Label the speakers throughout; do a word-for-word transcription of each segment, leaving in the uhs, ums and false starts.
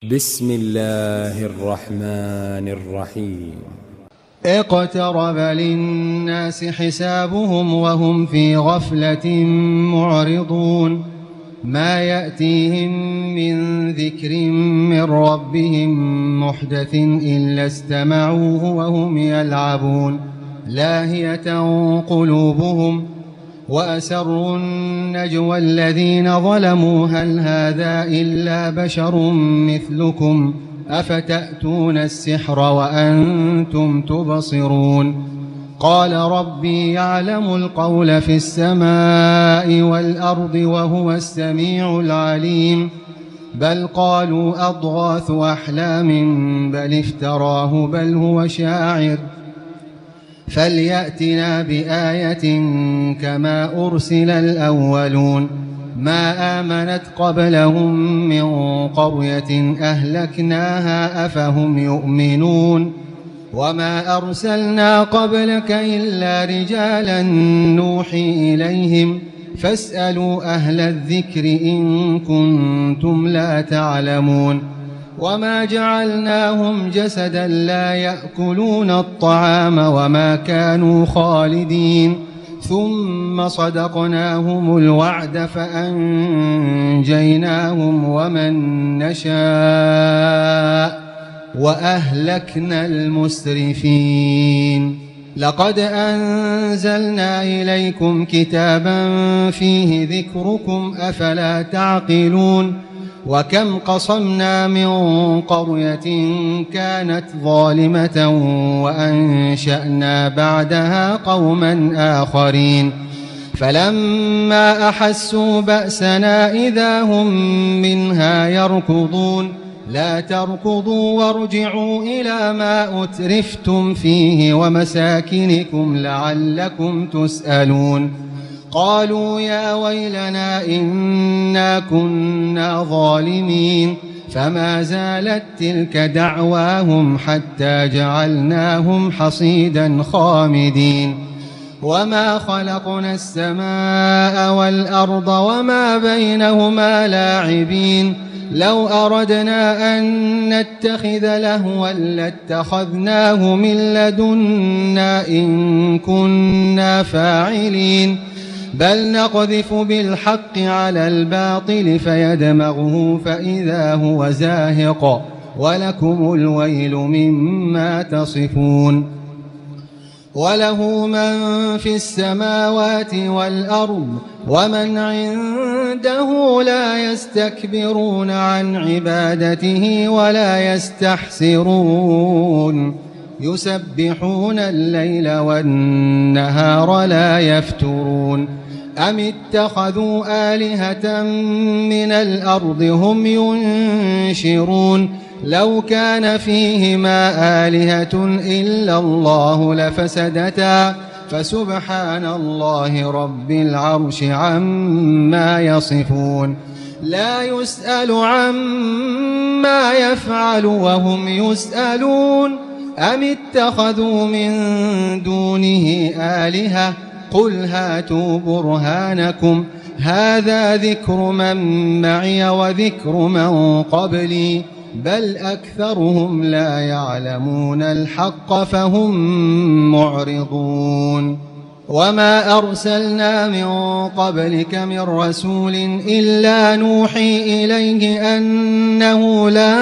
Speaker 1: بسم الله الرحمن الرحيم.
Speaker 2: اقترب للناس حسابهم وهم في غفلة معرضون ما يأتيهم من ذكر من ربهم محدث إلا استمعوه وهم يلعبون لاهية قلوبهم وأسروا النجوى الذين ظلموا هل هذا إلا بشر مثلكم أفتأتون السحر وأنتم تبصرون قال ربي يعلم القول في السماء والأرض وهو السميع العليم بل قالوا أضغاث أحلام بل افتراه بل هو شاعر فليأتنا بآية كما أرسل الأولون ما آمنت قبلهم من قرية أهلكناها أفهم يؤمنون وما أرسلنا قبلك إلا رجالا نوحي إليهم فاسألوا أهل الذكر إن كنتم لا تعلمون وما جعلناهم جسدا لا يأكلون الطعام وما كانوا خالدين ثم صدقناهم الوعد فأنجيناهم ومن نشاء وأهلكنا المسرفين لقد أنزلنا إليكم كتابا فيه ذكركم أفلا تعقلون وكم قصمنا من قرية كانت ظالمة وأنشأنا بعدها قوما آخرين فلما أحسوا بأسنا إذا هم منها يركضون لا تركضوا وارجعوا إلى ما أترفتم فيه ومساكنكم لعلكم تسألون قالوا يا ويلنا إنا كنا ظالمين فما زالت تلك دعواهم حتى جعلناهم حصيدا خامدين وما خلقنا السماء والأرض وما بينهما لاعبين لو أردنا أن نتخذ لهوا لاتخذناه من لدنا إن كنا فاعلين بل نقذف بالحق على الباطل فيدمغه فإذا هو زاهق ولكم الويل مما تصفون وله من في السماوات والأرض ومن عنده لا يستكبرون عن عبادته ولا يستحسرون يسبحون الليل والنهار لا يفترون أم اتخذوا آلهة من الأرض هم ينشرون لو كان فيهما آلهة إلا الله لفسدتا فسبحان الله رب العرش عما يصفون لا يسأل عما يفعل وهم يسألون أم اتخذوا من دونه آلهة قل هاتوا برهانكم هذا ذكر من معي وذكر من قبلي بل أكثرهم لا يعلمون الحق فهم معرضون وما أرسلنا من قبلك من رسول إلا نوحي إليه أنه لا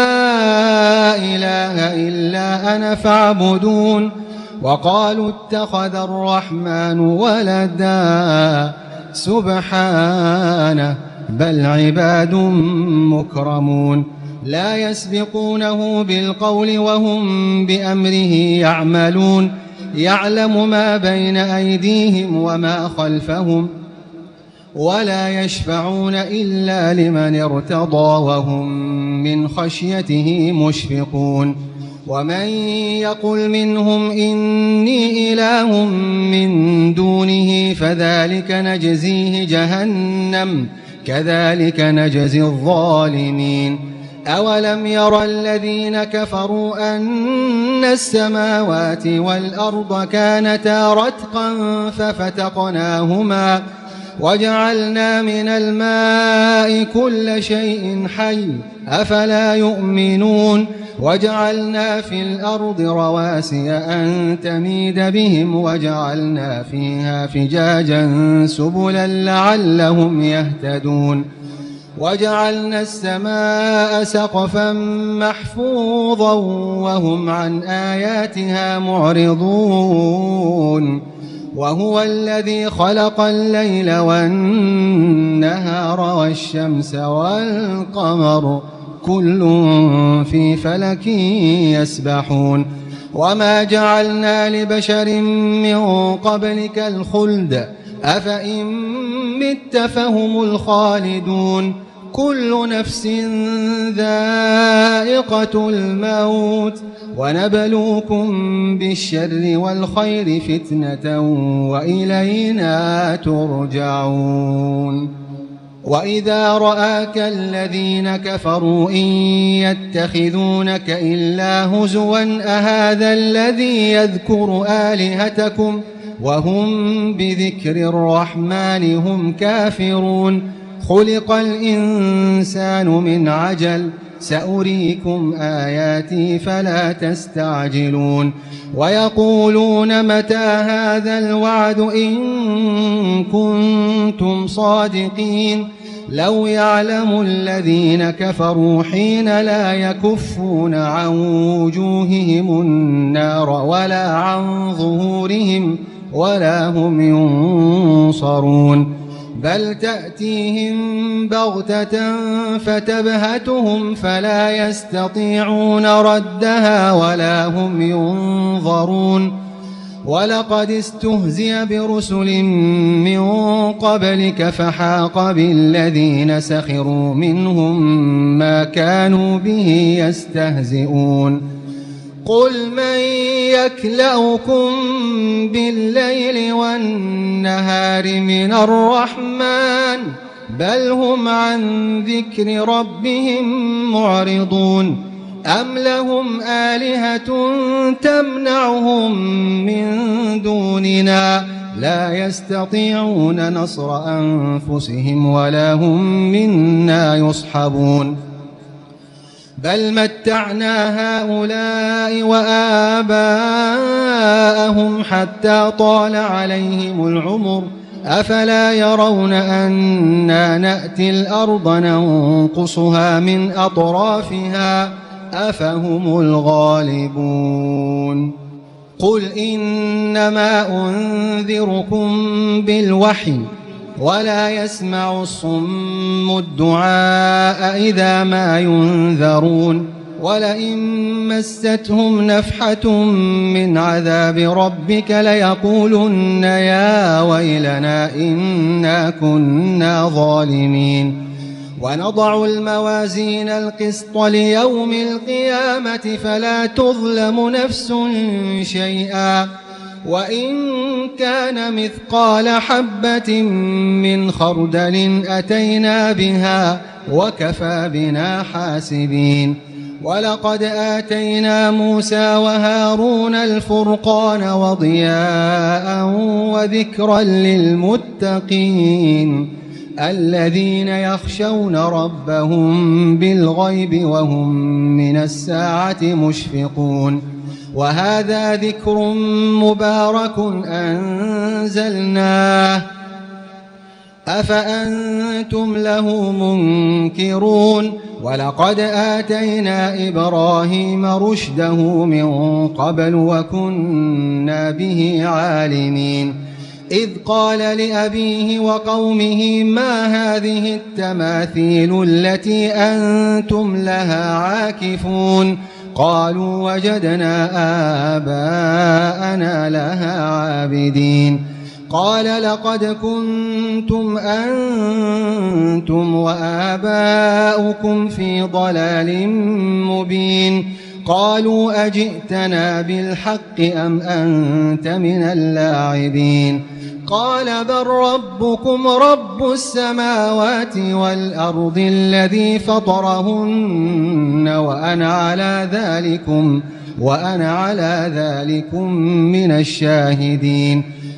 Speaker 2: إله إلا أنا فاعبدون وقالوا اتخذ الرحمن ولدا سبحانه بل عباد مكرمون لا يسبقونه بالقول وهم بأمره يعملون يعلم ما بين أيديهم وما خلفهم ولا يشفعون إلا لمن ارتضى وهم من خشيته مشفقون ومن يقل منهم إني إله من دونه فذلك نجزيه جهنم كذلك نجزي الظالمين أولم ير الذين كفروا أن السماوات والأرض كانتا رتقا ففتقناهما وجعلنا من الماء كل شيء حي أفلا يؤمنون وجعلنا في الأرض رواسي أن تميد بهم وجعلنا فيها فجاجا سبلا لعلهم يهتدون وجعلنا السماء سقفا محفوظا وهم عن آياتها معرضون وهو الذي خلق الليل والنهار والشمس والقمر كل في فلك يسبحون وما جعلنا لبشر من قبلك الخلد أفإن مت فهم الخالدون كل نفس ذائقة الموت ونبلوكم بالشر والخير فتنة وإلينا ترجعون وإذا رآك الذين كفروا إن يتخذونك إلا هزوا أهذا الذي يذكر آلهتكم وهم بذكر الرحمن هم كافرون خلق الإنسان من عجل سأريكم آياتي فلا تستعجلون ويقولون متى هذا الوعد إن كنتم صادقين لو يعلم الذين كفروا حين لا يكفون عن وجوههم النار ولا عن ظهورهم ولا هم ينصرون بل تأتيهم بغتة فتبهتهم فلا يستطيعون ردها ولا هم ينظرون ولقد استهزئ برسل من قبلك فحاق بالذين سخروا منهم ما كانوا به يستهزئون قل من يكلؤكم بالليل والنهار من الرحمن بل هم عن ذكر ربهم معرضون أم لهم آلهة تمنعهم من دوننا لا يستطيعون نصر أنفسهم ولا هم منا يصحبون بل متعنا هؤلاء وآباءهم حتى طال عليهم العمر أفلا يرون أنا نأتي الأرض ننقصها من أطرافها أفهم الغالبون قل إنما أنذركم بالوحي ولا يسمع الصم الدعاء إذا ما ينذرون ولئن مستهم نفحة من عذاب ربك ليقولن يا ويلنا إنا كنا ظالمين ونضع الموازين القسط ليوم القيامة فلا تظلم نفس شيئا وإن كان مثقال حبة من خردل أتينا بها وكفى بنا حاسبين ولقد آتينا موسى وهارون الفرقان وضياء وذكرا للمتقين الذين يخشون ربهم بالغيب وهم من الساعة مشفقون وهذا ذكر مبارك أنزلناه أفأنتم له منكرون ولقد آتينا إبراهيم رشده من قبل وكنا به عالمين إذ قال لأبيه وقومه ما هذه التماثيل التي أنتم لها عاكفون قالوا وجدنا آباءنا لها عابدين قال لقد كنتم أنتم وآباؤكم في ضلال مبين قالوا أجئتنا بالحق أم أنت من اللاعبين قال بل ربكم رب السماوات والأرض الذي فطرهن وأنا على ذلكم وأنا على ذلكم من الشاهدين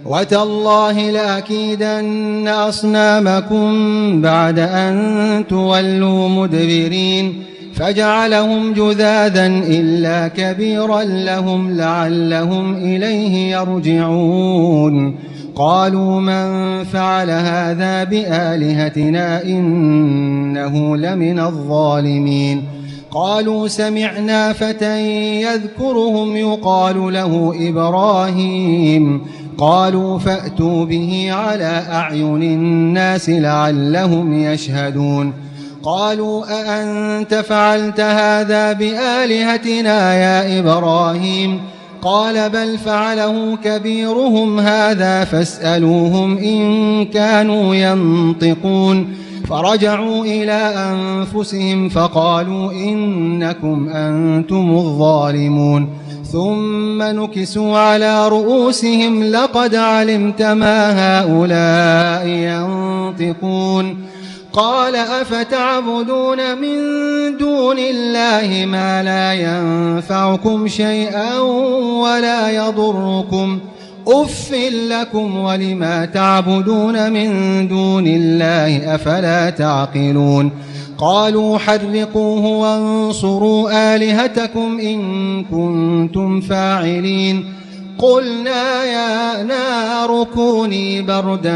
Speaker 2: وتالله لأكيدن أصنامكم بعد أن تولوا مدبرين فجعلهم جذاذا إلا كبيرا لهم لعلهم إليه يرجعون قالوا من فعل هذا بآلهتنا إنه لمن الظالمين قالوا سمعنا فتى يذكرهم يقال له إبراهيم قالوا فأتوا به على أعين الناس لعلهم يشهدون قالوا أأنت فعلت هذا بآلهتنا يا إبراهيم قال بل فعله كبيرهم هذا فاسألوهم إن كانوا ينطقون فرجعوا إلى أنفسهم فقالوا إنكم أنتم الظالمون ثم نكسوا على رؤوسهم لقد علمت ما هؤلاء ينطقون قال أفتعبدون من دون الله ما لا ينفعكم شيئا ولا يضركم أف لكم ولما تعبدون من دون الله أفلا تعقلون قالوا حرقوه وانصروا آلهتكم إن كنتم فاعلين قلنا يا نار كوني بردا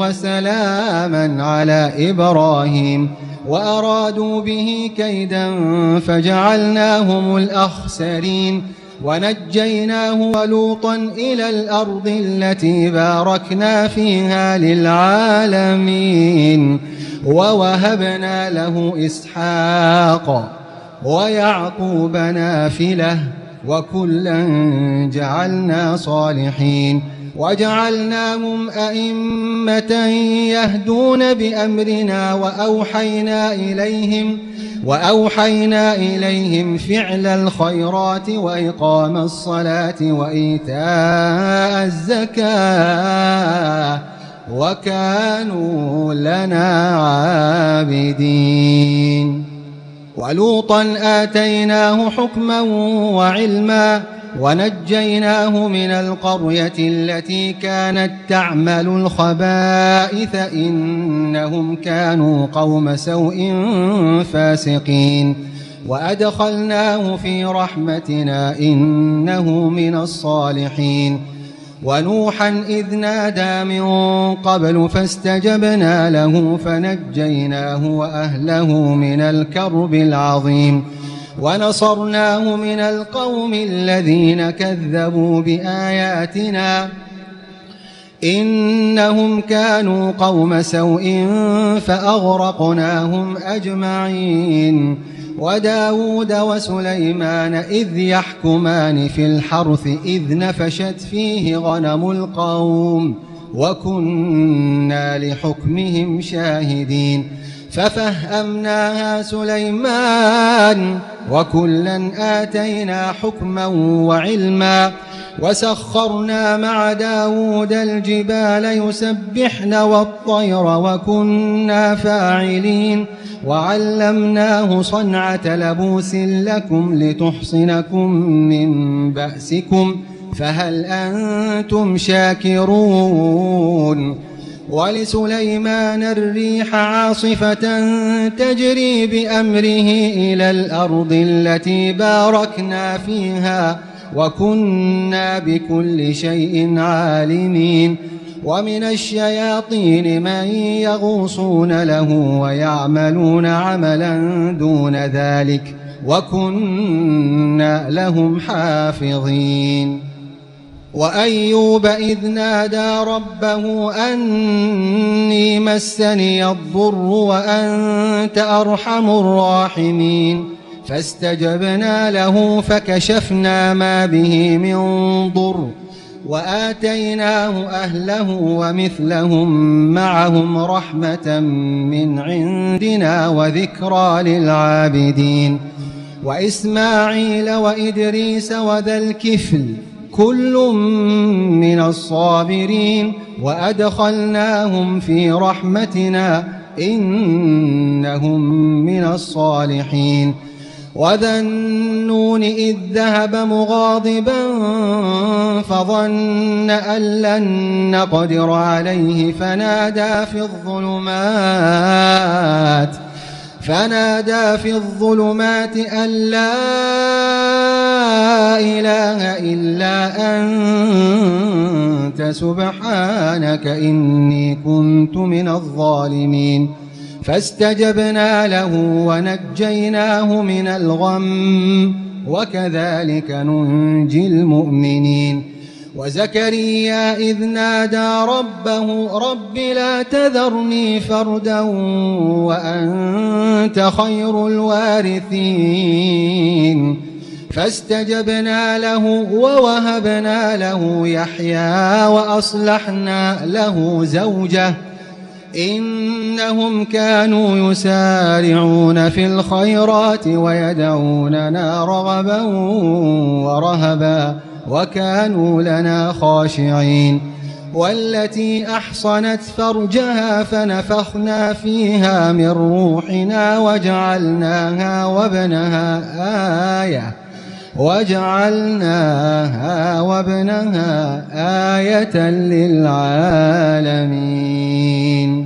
Speaker 2: وسلاما على إبراهيم وأرادوا به كيدا فجعلناهم الأخسرين ونجيناه ولوطا إلى الأرض التي باركنا فيها للعالمين ووهبنا له إسحاق ويعقوب نافلة وكلا جعلنا صالحين وجعلناهم أئمة يهدون بأمرنا وأوحينا إليهم وأوحينا إليهم فعل الخيرات وإقام الصلاة وإيتاء الزكاة وكانوا لنا عابدين ولوطا آتيناه حكما وعلما ونجيناه من القرية التي كانت تعمل الخبائث إنهم كانوا قوم سوء فاسقين وأدخلناه في رحمتنا إنه من الصالحين ونوحا إذ نادى من قبل فاستجبنا له فنجيناه وأهله من الكرب العظيم ونصرناه من القوم الذين كذبوا بآياتنا إنهم كانوا قوم سوء فأغرقناهم أجمعين وداود وسليمان إذ يحكمان في الحرث إذ نفشت فيه غنم القوم وكنا لحكمهم شاهدين ففهمناها سليمان وكلا آتينا حكما وعلما وسخرنا مع داود الجبال يسبحن والطير وكنا فاعلين وعلمناه صنعة لبوس لكم لتحصنكم من بأسكم فهل أنتم شاكرون ولسليمان الريح عاصفة تجري بأمره إلى الأرض التي باركنا فيها وكنا بكل شيء عالمين ومن الشياطين من يغوصون له ويعملون عملا دون ذلك وكنا لهم حافظين وأيوب إذ نادى ربه أني مسني الضر وأنت أرحم الراحمين فاستجبنا له فكشفنا ما به من ضر وآتيناه أهله ومثلهم معهم رحمة من عندنا وذكرى للعابدين وإسماعيل وإدريس وذا الكفل كل من الصابرين وأدخلناهم في رحمتنا إنهم من الصالحين وذا النون إذ ذهب مغاضبا فظن أن لن نقدر عليه فنادى في الظلمات فنادى في الظلمات أن لا إله إلا أنت سبحانك إني كنت من الظالمين فاستجبنا له ونجيناه من الغم وكذلك ننجي المؤمنين وزكريا إذ نادى ربه رب لا تذرني فردا وأنت خير الوارثين فاستجبنا له ووهبنا له يحيى وأصلحنا له زوجه إنهم كانوا يسارعون في الخيرات ويدعوننا رغبا ورهبا وكانوا لنا خاشعين والتي أحصنت فرجها فنفخنا فيها من روحنا وجعلناها وابنها آية وجعلناها وابنها آية للعالمين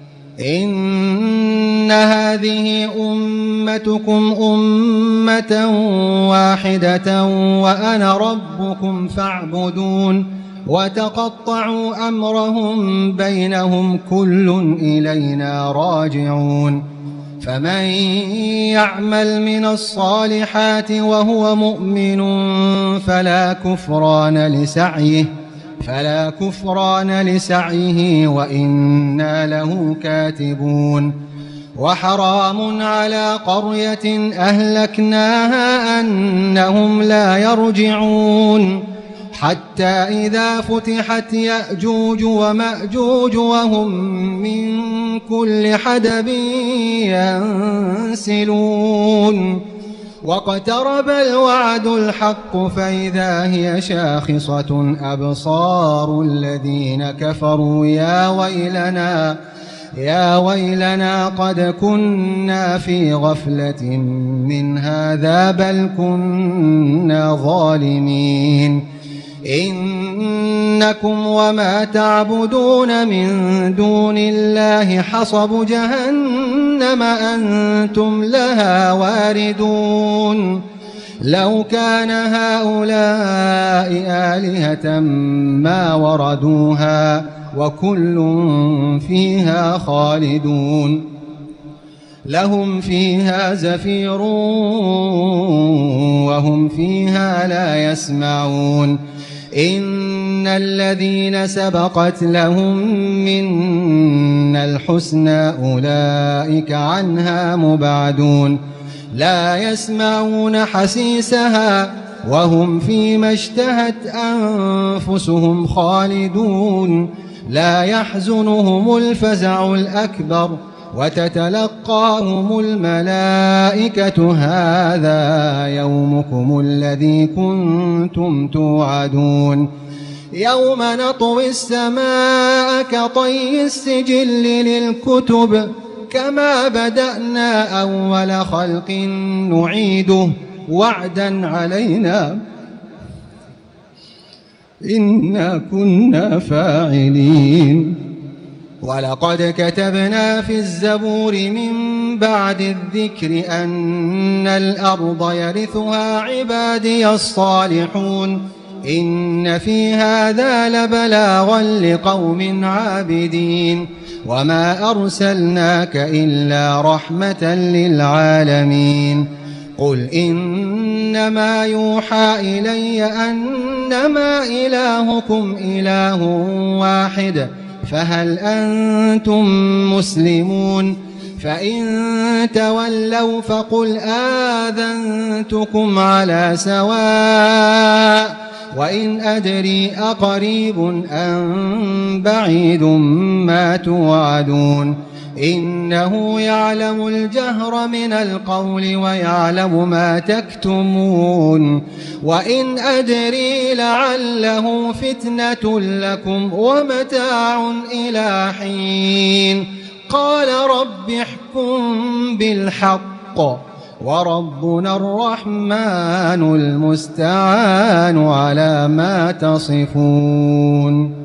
Speaker 2: إن هذه أمتكم أمة واحدة وأنا ربكم فاعبدون وتقطعوا أمرهم بينهم كل إلينا راجعون فمن يعمل من الصالحات وهو مؤمن فلا كفران لسعيه فلا كفران لسعيه وإنا له كاتبون وحرام على قرية أهلكناها أنهم لا يرجعون حتى إذا فتحت يأجوج ومأجوج وهم من كل حدب ينسلون واقترب الوعد الحق فإذا هي شاخصة أبصار الذين كفروا يا ويلنا يا ويلنا قد كنا في غفلة من هذا بل كنا ظالمين إنكم وما تعبدون من دون الله حصب جهنم أنتم لها واردون لو كان هؤلاء آلهة ما وردوها وكل فيها خالدون لهم فيها زفير وهم فيها لا يسمعون إن الذين سبقت لهم منا الحسنى أولئك عنها مبعدون لا يسمعون حسيسها وهم فيما اشتهت أنفسهم خالدون لا يحزنهم الفزع الأكبر وتتلقاهم الملائكة هذا يومكم الذي كنتم توعدون يوم نطوي السماء كطي السجل للكتب كما بدأنا أول خلق نعيده وعدا علينا إنا كنا فاعلين ولقد كتبنا في الزبور من بعد الذكر أن الأرض يرثها عبادي الصالحون إن في هذا لبلاغا لقوم عابدين وما أرسلناك إلا رحمة للعالمين قل إنما يوحى إلي أنما إلهكم إله واحد فهل أنتم مسلمون فإن تولوا فقل آذنتكم على سواء وإن أدري أقريب أم بعيد ما توعدون إنه يعلم الجهر من القول ويعلم ما تكتمون وإن أدري لعله فتنة لكم ومتاع إلى حين قال رب احكم بالحق وربنا الرحمن المستعان على ما تصفون.